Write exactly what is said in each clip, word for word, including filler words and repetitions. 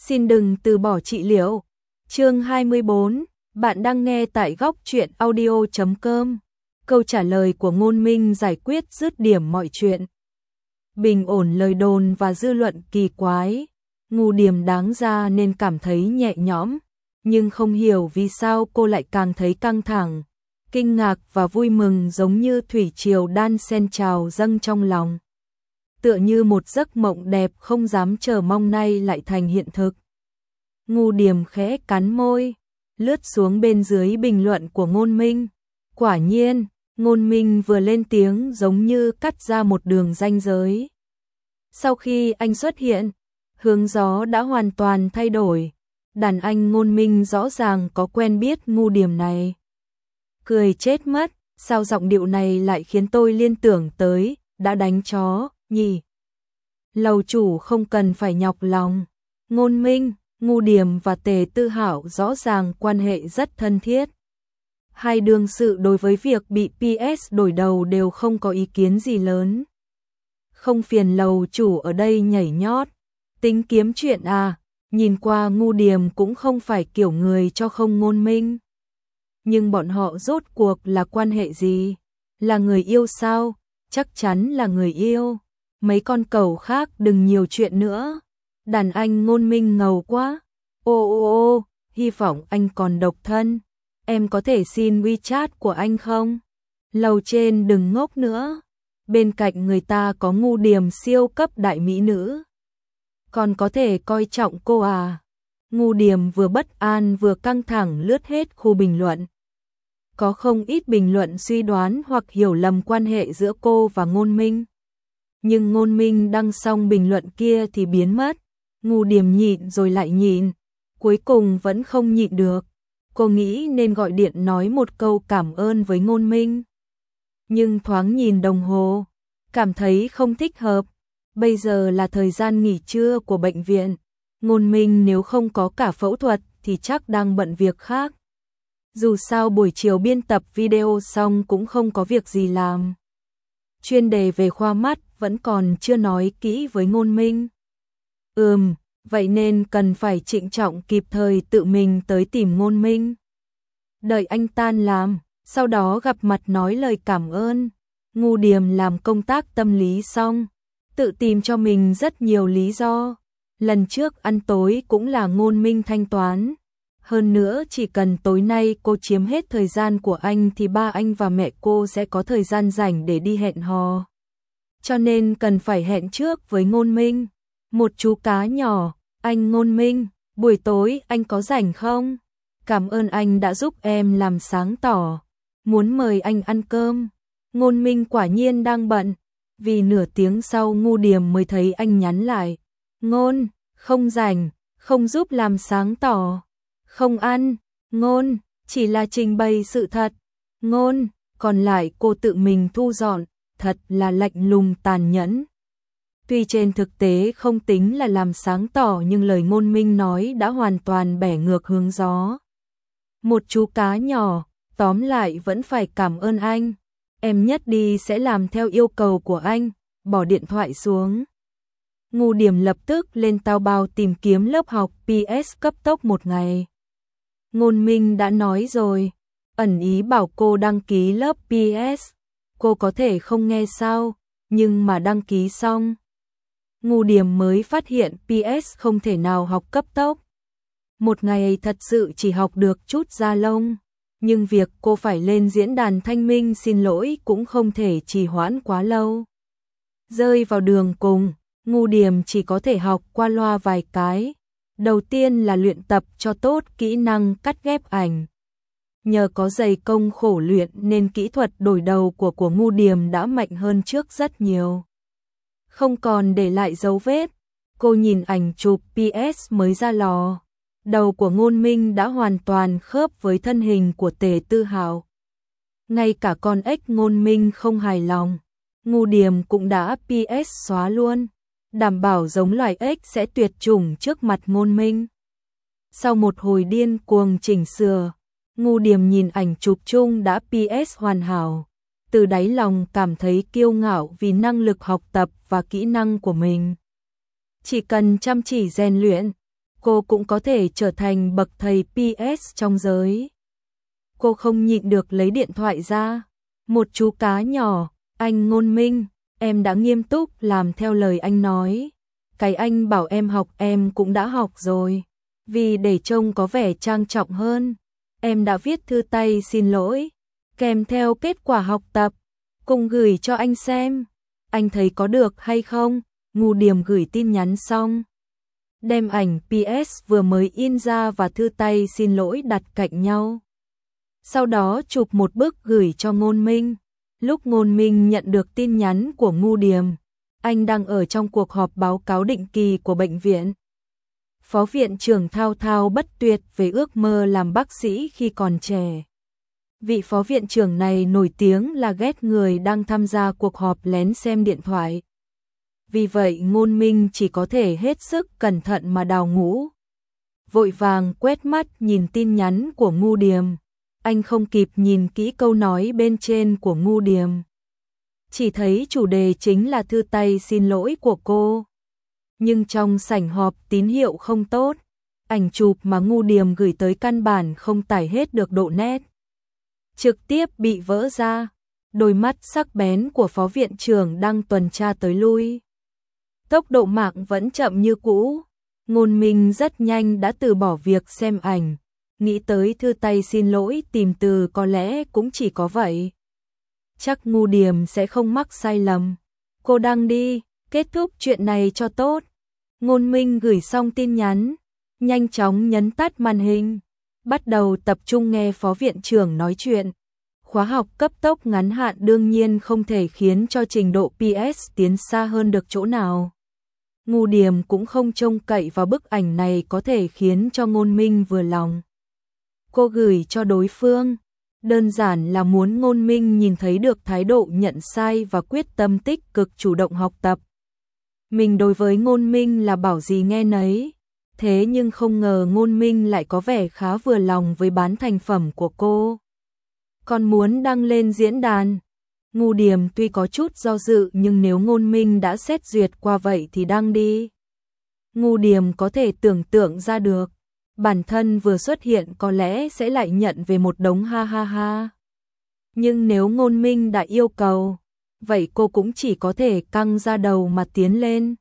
Xin đừng từ bỏ trị liệu. Chương hai mươi bốn, bạn đang nghe tại góc truyện audio chấm com. Câu trả lời của Ngôn Minh giải quyết dứt điểm mọi chuyện. Bình ổn lời đồn và dư luận kỳ quái. Ngu Điềm đáng ra nên cảm thấy nhẹ nhõm, nhưng không hiểu vì sao cô lại càng thấy căng thẳng. Kinh ngạc và vui mừng giống như thủy triều đan xen trào dâng trong lòng. Tựa như một giấc mộng đẹp không dám chờ mong nay lại thành hiện thực. Ngu Điềm khẽ cắn môi, lướt xuống bên dưới bình luận của Ngôn Minh. Quả nhiên, Ngôn Minh vừa lên tiếng giống như cắt ra một đường ranh giới. Sau khi anh xuất hiện, hướng gió đã hoàn toàn thay đổi. Đàn anh Ngôn Minh rõ ràng có quen biết Ngu Điềm này. Cười chết mất, sao giọng điệu này lại khiến tôi liên tưởng tới, đã đánh chó, nhỉ? Lầu chủ không cần phải nhọc lòng. Ngôn Minh, Ngu Điềm và Tề Tư Hạo rõ ràng quan hệ rất thân thiết. Hai đương sự đối với việc bị pê ét đổi đầu đều không có ý kiến gì lớn. Không phiền lầu chủ ở đây nhảy nhót, tính kiếm chuyện à, nhìn qua Ngu Điềm cũng không phải kiểu người cho không Ngôn Minh. Nhưng bọn họ rốt cuộc là quan hệ gì? Là người yêu sao? Chắc chắn là người yêu. Mấy con cẩu khác đừng nhiều chuyện nữa. Đàn anh Ngôn Minh ngầu quá. Ô ô ô, hy vọng anh còn độc thân. Em có thể xin WeChat của anh không? Lầu trên đừng ngốc nữa. Bên cạnh người ta có Ngu Điềm siêu cấp đại mỹ nữ. Còn có thể coi trọng cô à? Ngu Điềm vừa bất an vừa căng thẳng lướt hết khu bình luận. Có không ít bình luận suy đoán hoặc hiểu lầm quan hệ giữa cô và Ngôn Minh. Nhưng Ngôn Minh đăng xong bình luận kia thì biến mất. Ngu Điềm nhịn rồi lại nhịn, cuối cùng vẫn không nhịn được. Cô nghĩ nên gọi điện nói một câu cảm ơn với Ngôn Minh. Nhưng thoáng nhìn đồng hồ, cảm thấy không thích hợp. Bây giờ là thời gian nghỉ trưa của bệnh viện. Ngôn Minh nếu không có cả phẫu thuật thì chắc đang bận việc khác. Dù sao buổi chiều biên tập video xong cũng không có việc gì làm. Chuyên đề về khoa mắt vẫn còn chưa nói kỹ với Ngôn Minh. Ừm, vậy nên cần phải trịnh trọng kịp thời tự mình tới tìm Ngôn Minh. Đợi anh tan làm, sau đó gặp mặt nói lời cảm ơn. Ngu Điềm làm công tác tâm lý xong, tự tìm cho mình rất nhiều lý do. Lần trước ăn tối cũng là Ngôn Minh thanh toán. Hơn nữa chỉ cần tối nay cô chiếm hết thời gian của anh thì ba anh và mẹ cô sẽ có thời gian rảnh để đi hẹn hò. Cho nên cần phải hẹn trước với Ngôn Minh. Một chú cá nhỏ, anh Ngôn Minh, buổi tối anh có rảnh không? Cảm ơn anh đã giúp em làm sáng tỏ. Muốn mời anh ăn cơm. Ngôn Minh quả nhiên đang bận. Vì nửa tiếng sau Ngu Điềm mới thấy anh nhắn lại. Ngôn, không rảnh, không giúp làm sáng tỏ. Không ăn, Ngôn, chỉ là trình bày sự thật. Ngôn, còn lại cô tự mình thu dọn, thật là lạnh lùng tàn nhẫn. Tuy trên thực tế không tính là làm sáng tỏ nhưng lời Ngôn Minh nói đã hoàn toàn bẻ ngược hướng gió. Một chú cá nhỏ, tóm lại vẫn phải cảm ơn anh. Em nhất đi sẽ làm theo yêu cầu của anh, bỏ điện thoại xuống. Ngu Điềm lập tức lên Taobao tìm kiếm lớp học pê ét cấp tốc một ngày. Ngôn Minh đã nói rồi, ẩn ý bảo cô đăng ký lớp pê ét. Cô có thể không nghe sao, nhưng mà đăng ký xong. Ngu Điềm mới phát hiện pê ét không thể nào học cấp tốc. Một ngày thật sự chỉ học được chút da lông, nhưng việc cô phải lên diễn đàn thanh minh xin lỗi cũng không thể trì hoãn quá lâu. Rơi vào đường cùng, Ngu Điềm chỉ có thể học qua loa vài cái. Đầu tiên là luyện tập cho tốt kỹ năng cắt ghép ảnh. Nhờ có dày công khổ luyện nên kỹ thuật đổi đầu của của Ngu Điềm đã mạnh hơn trước rất nhiều. Không còn để lại dấu vết, cô nhìn ảnh chụp pê ét mới ra lò. Đầu của Ngôn Minh đã hoàn toàn khớp với thân hình của Tề Tư Hạo. Ngay cả con ếch Ngôn Minh không hài lòng, Ngu Điềm cũng đã pê ét xóa luôn, đảm bảo giống loài ếch sẽ tuyệt chủng trước mặt Ngôn Minh. Sau một hồi điên cuồng chỉnh sửa, Ngu Điềm nhìn ảnh chụp chung đã pê ét hoàn hảo, từ đáy lòng cảm thấy kiêu ngạo vì năng lực học tập và kỹ năng của mình. Chỉ cần chăm chỉ rèn luyện, cô cũng có thể trở thành bậc thầy pê ét trong giới. Cô không nhịn được lấy điện thoại ra. Một chú cá nhỏ, anh Ngôn Minh, em đã nghiêm túc làm theo lời anh nói. Cái anh bảo em học em cũng đã học rồi. Vì để trông có vẻ trang trọng hơn, em đã viết thư tay xin lỗi, kèm theo kết quả học tập, cùng gửi cho anh xem. Anh thấy có được hay không? Ngu Điềm gửi tin nhắn xong, đem ảnh pê ét vừa mới in ra và thư tay xin lỗi đặt cạnh nhau. Sau đó chụp một bức gửi cho Ngôn Minh. Lúc Ngôn Minh nhận được tin nhắn của Ngu Điềm, anh đang ở trong cuộc họp báo cáo định kỳ của bệnh viện. Phó viện trưởng thao thao bất tuyệt về ước mơ làm bác sĩ khi còn trẻ. Vị phó viện trưởng này nổi tiếng là ghét người đang tham gia cuộc họp lén xem điện thoại. Vì vậy Ngôn Minh chỉ có thể hết sức cẩn thận mà đào ngũ. Vội vàng quét mắt nhìn tin nhắn của Ngu Điềm. Anh không kịp nhìn kỹ câu nói bên trên của Ngu Điềm. Chỉ thấy chủ đề chính là thư tay xin lỗi của cô. Nhưng trong sảnh họp tín hiệu không tốt. Ảnh chụp mà Ngu Điềm gửi tới căn bản không tải hết được độ nét. Trực tiếp bị vỡ ra. Đôi mắt sắc bén của phó viện trưởng đang tuần tra tới lui. Tốc độ mạng vẫn chậm như cũ. Ngôn Minh rất nhanh đã từ bỏ việc xem ảnh. Nghĩ tới thư tay xin lỗi tìm từ có lẽ cũng chỉ có vậy. Chắc Ngu Điềm sẽ không mắc sai lầm. Cô đăng đi, kết thúc chuyện này cho tốt. Ngôn Minh gửi xong tin nhắn, nhanh chóng nhấn tắt màn hình, bắt đầu tập trung nghe phó viện trưởng nói chuyện. Khóa học cấp tốc ngắn hạn đương nhiên không thể khiến cho trình độ pê ét tiến xa hơn được chỗ nào. Ngu Điềm cũng không trông cậy vào bức ảnh này có thể khiến cho Ngôn Minh vừa lòng. Cô gửi cho đối phương, đơn giản là muốn Ngôn Minh nhìn thấy được thái độ nhận sai và quyết tâm tích cực chủ động học tập. Mình đối với Ngôn Minh là bảo gì nghe nấy, thế nhưng không ngờ Ngôn Minh lại có vẻ khá vừa lòng với bán thành phẩm của cô. Còn muốn đăng lên diễn đàn. Ngu Điềm tuy có chút do dự nhưng nếu Ngôn Minh đã xét duyệt qua vậy thì đăng đi. Ngu Điềm có thể tưởng tượng ra được, bản thân vừa xuất hiện có lẽ sẽ lại nhận về một đống ha ha ha. Nhưng nếu Ngôn Minh đã yêu cầu, vậy cô cũng chỉ có thể căng ra đầu mà tiến lên.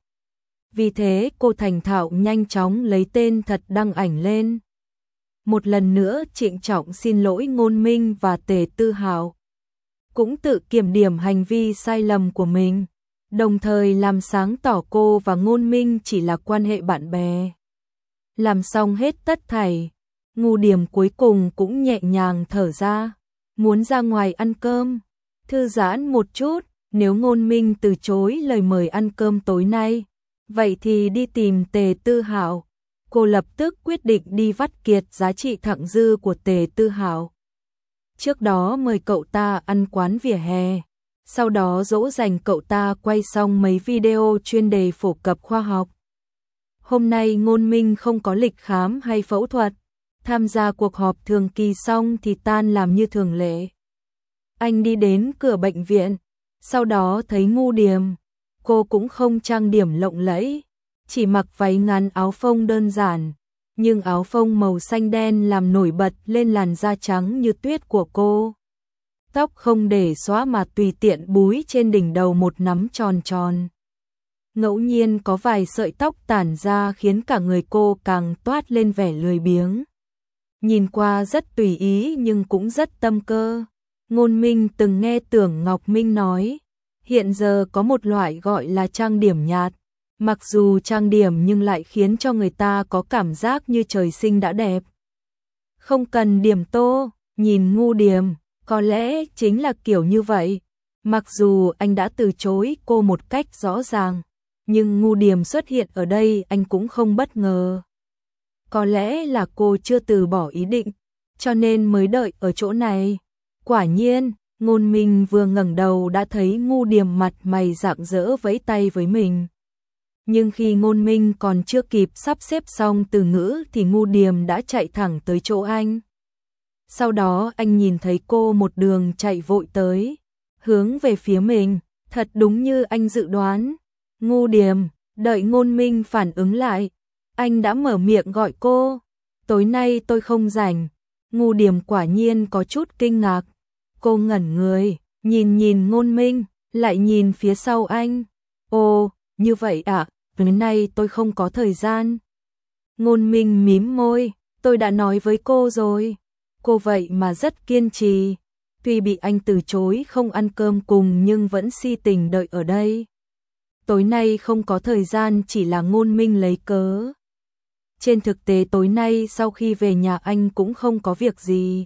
Vì thế cô thành thạo nhanh chóng lấy tên thật đăng ảnh lên. Một lần nữa trịnh trọng xin lỗi Ngôn Minh và Tề Tư Hạo. Cũng tự kiểm điểm hành vi sai lầm của mình, đồng thời làm sáng tỏ cô và Ngôn Minh chỉ là quan hệ bạn bè. Làm xong hết tất thảy, Ngu Điềm cuối cùng cũng nhẹ nhàng thở ra, muốn ra ngoài ăn cơm, thư giãn một chút. Nếu Ngôn Minh từ chối lời mời ăn cơm tối nay, vậy thì đi tìm Tề Tư Hạo. Cô lập tức quyết định đi vắt kiệt giá trị thặng dư của Tề Tư Hạo. Trước đó mời cậu ta ăn quán vỉa hè, sau đó dỗ dành cậu ta quay xong mấy video chuyên đề phổ cập khoa học. Hôm nay Ngôn Minh không có lịch khám hay phẫu thuật, tham gia cuộc họp thường kỳ xong thì tan làm như thường lệ. Anh đi đến cửa bệnh viện, sau đó thấy Ngu Điềm, cô cũng không trang điểm lộng lẫy, chỉ mặc váy ngắn áo phông đơn giản, nhưng áo phông màu xanh đen làm nổi bật lên làn da trắng như tuyết của cô. Tóc không để xóa mà tùy tiện búi trên đỉnh đầu một nắm tròn tròn. Ngẫu nhiên có vài sợi tóc tản ra khiến cả người cô càng toát lên vẻ lười biếng. Nhìn qua rất tùy ý nhưng cũng rất tâm cơ. Ngôn Minh từng nghe Tưởng Ngọc Minh nói, hiện giờ có một loại gọi là trang điểm nhạt. Mặc dù trang điểm nhưng lại khiến cho người ta có cảm giác như trời sinh đã đẹp. Không cần điểm tô, nhìn Ngu Điềm, có lẽ chính là kiểu như vậy. Mặc dù anh đã từ chối cô một cách rõ ràng, nhưng Ngu Điềm xuất hiện ở đây anh cũng không bất ngờ. Có lẽ là cô chưa từ bỏ ý định, cho nên mới đợi ở chỗ này. Quả nhiên, Ngôn Minh vừa ngẩng đầu đã thấy Ngu Điềm mặt mày rạng rỡ vẫy tay với mình. Nhưng khi Ngôn Minh còn chưa kịp sắp xếp xong từ ngữ thì Ngu Điềm đã chạy thẳng tới chỗ anh. Sau đó anh nhìn thấy cô một đường chạy vội tới, hướng về phía mình, thật đúng như anh dự đoán. Ngu Điềm, đợi Ngôn Minh phản ứng lại, anh đã mở miệng gọi cô. Tối nay tôi không rảnh. Ngu Điềm quả nhiên có chút kinh ngạc. Cô ngẩn người, nhìn nhìn Ngôn Minh, lại nhìn phía sau anh. Ồ, như vậy à, tối nay tôi không có thời gian. Ngôn Minh mím môi, tôi đã nói với cô rồi. Cô vậy mà rất kiên trì. Tuy bị anh từ chối không ăn cơm cùng nhưng vẫn si tình đợi ở đây. Tối nay không có thời gian chỉ là Ngôn Minh lấy cớ. Trên thực tế tối nay sau khi về nhà anh cũng không có việc gì.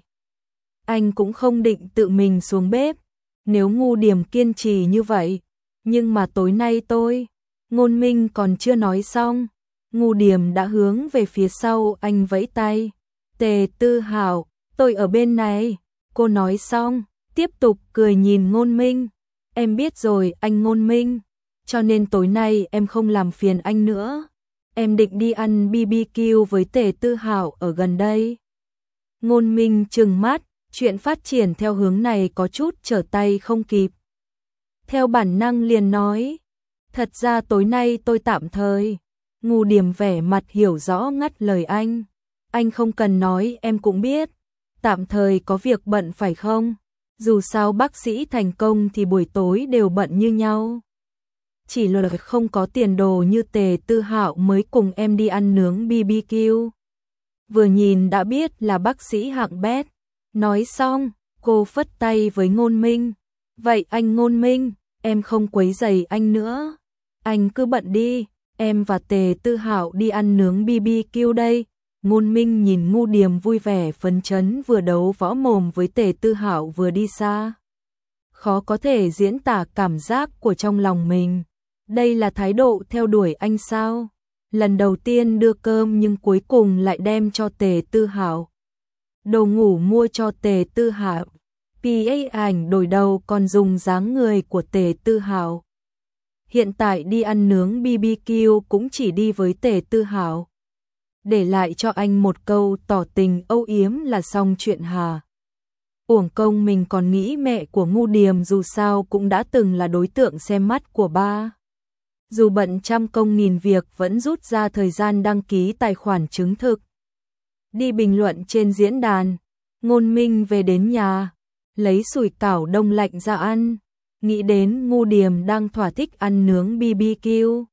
Anh cũng không định tự mình xuống bếp. Nếu Ngu Điềm kiên trì như vậy. Nhưng mà tối nay tôi... Ngôn Minh còn chưa nói xong. Ngu Điềm đã hướng về phía sau anh vẫy tay. Tề Tư Hạo, tôi ở bên này. Cô nói xong, tiếp tục cười nhìn Ngôn Minh. Em biết rồi anh Ngôn Minh. Cho nên tối nay em không làm phiền anh nữa. Em định đi ăn bê bê kiu với Tề Tư Hạo ở gần đây. Ngôn Minh trừng mắt, chuyện phát triển theo hướng này có chút trở tay không kịp. Theo bản năng liền nói, thật ra tối nay tôi tạm thời. Ngu Điềm vẻ mặt hiểu rõ ngắt lời anh. Anh không cần nói em cũng biết. Tạm thời có việc bận phải không? Dù sao bác sĩ thành công thì buổi tối đều bận như nhau. Chỉ là không có tiền đồ như Tề Tư Hạo mới cùng em đi ăn nướng bê bê kiu. Vừa nhìn đã biết là bác sĩ hạng bét. Nói xong, cô phất tay với Ngôn Minh. Vậy anh Ngôn Minh, em không quấy rầy anh nữa. Anh cứ bận đi, em và Tề Tư Hạo đi ăn nướng bê bê kiu đây. Ngôn Minh nhìn Ngu Điềm vui vẻ phấn chấn vừa đấu võ mồm với Tề Tư Hạo vừa đi xa. Khó có thể diễn tả cảm giác của trong lòng mình. Đây là thái độ theo đuổi anh sao? Lần đầu tiên đưa cơm nhưng cuối cùng lại đem cho Tề Tư Hạo. Đồ ngủ mua cho Tề Tư Hạo. pê a ảnh đổi đầu còn dùng dáng người của Tề Tư Hạo. Hiện tại đi ăn nướng bê bê kiu cũng chỉ đi với Tề Tư Hạo. Để lại cho anh một câu tỏ tình âu yếm là xong chuyện hà. Uổng công mình còn nghĩ mẹ của Ngu Điềm dù sao cũng đã từng là đối tượng xem mắt của ba. Dù bận trăm công nghìn việc vẫn rút ra thời gian đăng ký tài khoản chứng thực. Đi bình luận trên diễn đàn, Ngôn Minh về đến nhà, lấy sủi cảo đông lạnh ra ăn, nghĩ đến Ngu Điềm đang thỏa thích ăn nướng bê bê kiu.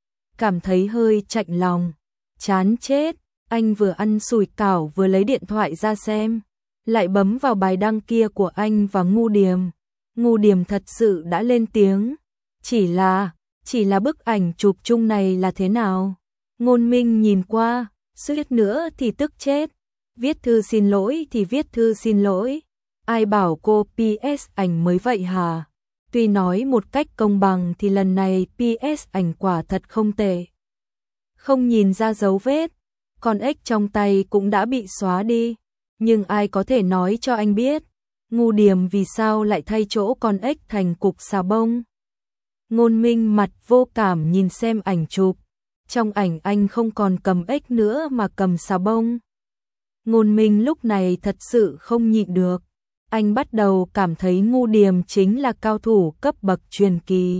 Cảm thấy hơi chạnh lòng, chán chết, anh vừa ăn sủi cảo vừa lấy điện thoại ra xem, lại bấm vào bài đăng kia của anh và Ngu Điềm. Ngu Điềm thật sự đã lên tiếng, chỉ là, chỉ là bức ảnh chụp chung này là thế nào? Ngôn Minh nhìn qua, suýt nữa thì tức chết, viết thư xin lỗi thì viết thư xin lỗi, ai bảo cô pê ét ảnh mới vậy hả? Tuy nói một cách công bằng thì lần này pê ét ảnh quả thật không tệ. Không nhìn ra dấu vết, con ếch trong tay cũng đã bị xóa đi, nhưng ai có thể nói cho anh biết, Ngu Điềm vì sao lại thay chỗ con ếch thành cục xà bông? Ngôn Minh mặt vô cảm nhìn xem ảnh chụp, trong ảnh anh không còn cầm ếch nữa mà cầm xà bông. Ngôn Minh lúc này thật sự không nhịn được, anh bắt đầu cảm thấy Ngu Điềm chính là cao thủ cấp bậc truyền kỳ.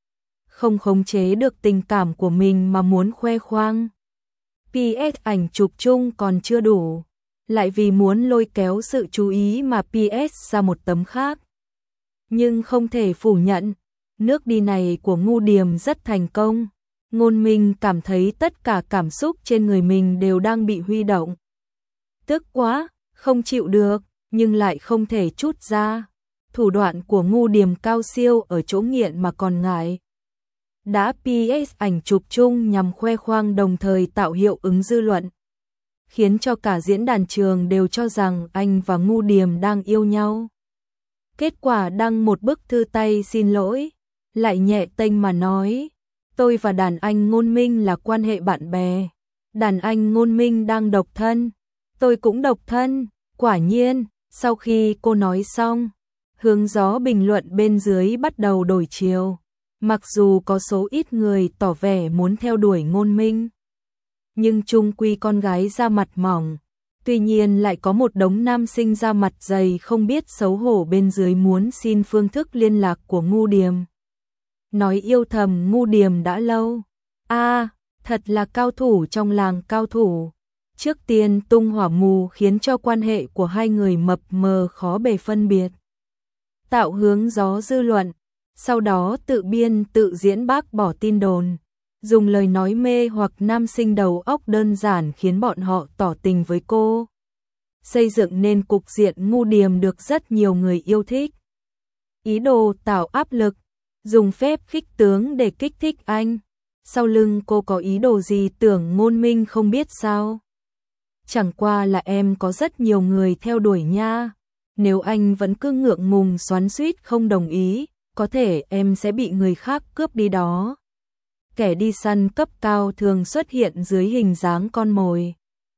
Không khống chế được tình cảm của mình mà muốn khoe khoang. pê ét ảnh chụp chung còn chưa đủ, lại vì muốn lôi kéo sự chú ý mà pê ét ra một tấm khác. Nhưng không thể phủ nhận, nước đi này của Ngu Điềm rất thành công. Ngôn Minh cảm thấy tất cả cảm xúc trên người mình đều đang bị huy động. Tức quá, không chịu được, nhưng lại không thể trút ra. Thủ đoạn của Ngu Điềm cao siêu ở chỗ nghiện mà còn ngại. Đã pê ét ảnh chụp chung nhằm khoe khoang đồng thời tạo hiệu ứng dư luận, khiến cho cả diễn đàn trường đều cho rằng anh và Ngu Điềm đang yêu nhau. Kết quả đăng một bức thư tay xin lỗi, lại nhẹ tênh mà nói, tôi và đàn anh Ngôn Minh là quan hệ bạn bè. Đàn anh Ngôn Minh đang độc thân, tôi cũng độc thân. Quả nhiên, sau khi cô nói xong, hướng gió bình luận bên dưới bắt đầu đổi chiều. Mặc dù có số ít người tỏ vẻ muốn theo đuổi Ngôn Minh, nhưng chung quy con gái da mặt mỏng. Tuy nhiên lại có một đống nam sinh da mặt dày không biết xấu hổ bên dưới muốn xin phương thức liên lạc của Ngu Điềm. Nói yêu thầm Ngu Điềm đã lâu. A, à, Thật là cao thủ trong làng cao thủ. Trước tiên tung hỏa mù khiến cho quan hệ của hai người mập mờ khó bề phân biệt. Tạo hướng gió dư luận, sau đó tự biên tự diễn bác bỏ tin đồn. Dùng lời nói mê hoặc nam sinh đầu óc đơn giản khiến bọn họ tỏ tình với cô. Xây dựng nên cục diện ngu điềm được rất nhiều người yêu thích. Ý đồ tạo áp lực, dùng phép khích tướng để kích thích anh. Sau lưng cô có ý đồ gì tưởng Ngôn Minh không biết sao? Chẳng qua là em có rất nhiều người theo đuổi nha. Nếu anh vẫn cứ ngượng ngùng xoắn xuýt không đồng ý, có thể em sẽ bị người khác cướp đi đó. Kẻ đi săn cấp cao thường xuất hiện dưới hình dáng con mồi.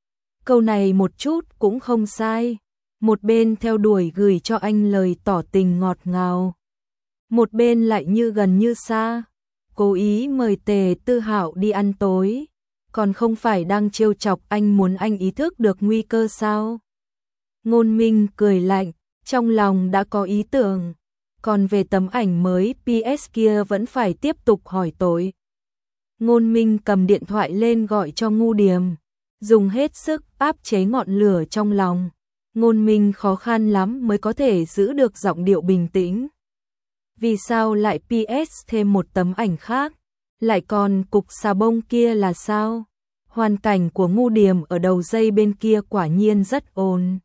Câu này một chút cũng không sai. Một bên theo đuổi gửi cho anh lời tỏ tình ngọt ngào. Một bên lại như gần như xa. Cố ý mời Tề Tư Hạo đi ăn tối. Còn không phải đang trêu chọc anh muốn anh ý thức được nguy cơ sao? Ngôn Minh cười lạnh, trong lòng đã có ý tưởng. Còn về tấm ảnh mới pê ét kia vẫn phải tiếp tục hỏi tội. Ngôn Minh cầm điện thoại lên gọi cho Ngu Điềm, dùng hết sức áp chế ngọn lửa trong lòng. Ngôn Minh khó khăn lắm mới có thể giữ được giọng điệu bình tĩnh. Vì sao lại pê ét thêm một tấm ảnh khác? Lại còn cục xà bông kia là sao? Hoàn cảnh của Ngu Điềm ở đầu dây bên kia quả nhiên rất ồn.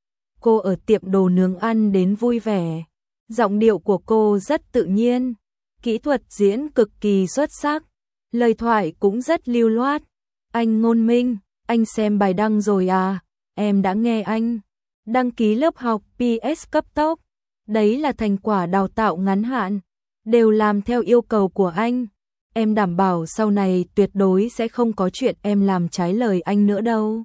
Cô ở tiệm đồ nướng ăn đến vui vẻ. Giọng điệu của cô rất tự nhiên. Kỹ thuật diễn cực kỳ xuất sắc. Lời thoại cũng rất lưu loát. Anh Ngôn Minh, anh xem bài đăng rồi à? Em đã nghe anh. Đăng ký lớp học pê ét cấp tốc. Đấy là thành quả đào tạo ngắn hạn. Đều làm theo yêu cầu của anh. Em đảm bảo sau này tuyệt đối sẽ không có chuyện em làm trái lời anh nữa đâu.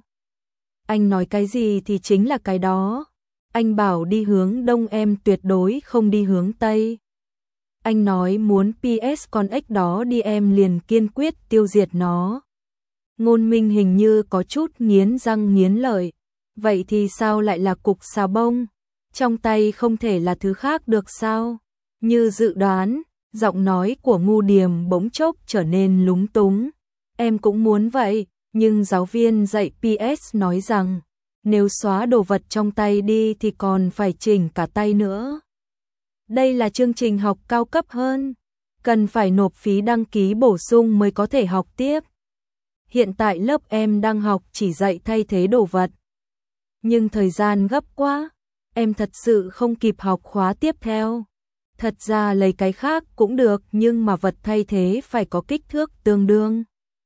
Anh nói cái gì thì chính là cái đó. Anh bảo đi hướng đông em tuyệt đối không đi hướng tây. Anh nói muốn pê ét con ếch đó đi em liền kiên quyết tiêu diệt nó. Ngôn Minh hình như có chút nghiến răng nghiến lợi. Vậy thì sao lại là cục xà bông? Trong tay không thể là thứ khác được sao? Như dự đoán, giọng nói của Ngu Điềm bỗng chốc trở nên lúng túng. Em cũng muốn vậy, nhưng giáo viên dạy pê ét nói rằng, nếu xóa đồ vật trong tay đi thì còn phải chỉnh cả tay nữa. Đây là chương trình học cao cấp hơn, cần phải nộp phí đăng ký bổ sung mới có thể học tiếp. Hiện tại lớp em đang học chỉ dạy thay thế đồ vật. Nhưng thời gian gấp quá, em thật sự không kịp học khóa tiếp theo. Thật ra lấy cái khác cũng được nhưng mà vật thay thế phải có kích thước tương đương.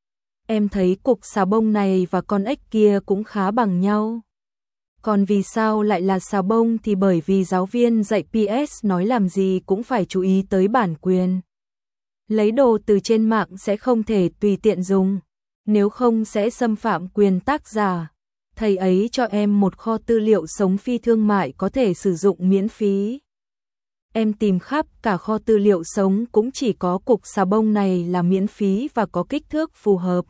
Em thấy cục xà bông này và con ếch kia cũng khá bằng nhau. Còn vì sao lại là xà bông thì bởi vì giáo viên dạy pê ét nói làm gì cũng phải chú ý tới bản quyền. Lấy đồ từ trên mạng sẽ không thể tùy tiện dùng, nếu không sẽ xâm phạm quyền tác giả. Thầy ấy cho em một kho tư liệu sống phi thương mại có thể sử dụng miễn phí. Em tìm khắp cả kho tư liệu sống cũng chỉ có cục xà bông này là miễn phí và có kích thước phù hợp.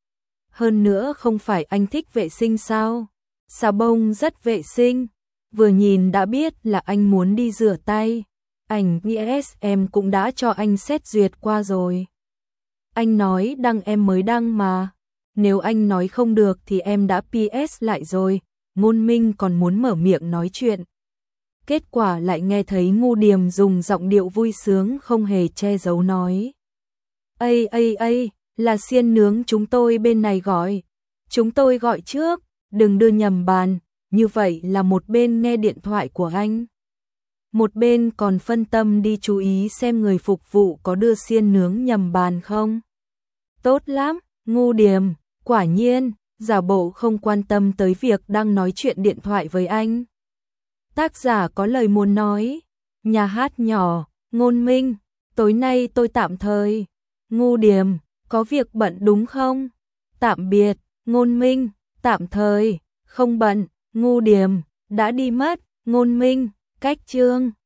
Hơn nữa không phải anh thích vệ sinh sao? Xà bông rất vệ sinh, vừa nhìn đã biết là anh muốn đi rửa tay. Ảnh pê ét em cũng đã cho anh xét duyệt qua rồi. Anh nói đăng em mới đăng mà. Nếu anh nói không được thì em đã pê ét lại rồi. Ngôn Minh còn muốn mở miệng nói chuyện. Kết quả lại nghe thấy Ngu Điềm dùng giọng điệu vui sướng không hề che giấu nói. Ây ây ây, là xiên nướng chúng tôi bên này gọi. Chúng tôi gọi trước, đừng đưa nhầm bàn, như vậy là một bên nghe điện thoại của anh. Một bên còn phân tâm đi chú ý xem người phục vụ có đưa xiên nướng nhầm bàn không. Tốt lắm, Ngu Điềm, quả nhiên, giả bộ không quan tâm tới việc đang nói chuyện điện thoại với anh. Tác giả có lời muốn nói. Nhà hát nhỏ, Ngôn Minh, tối nay tôi tạm thời. Ngu Điềm, có việc bận đúng không? Tạm biệt, Ngôn Minh, tạm thời, không bận. Ngu Điềm, đã đi mất. Ngôn Minh, cách chương.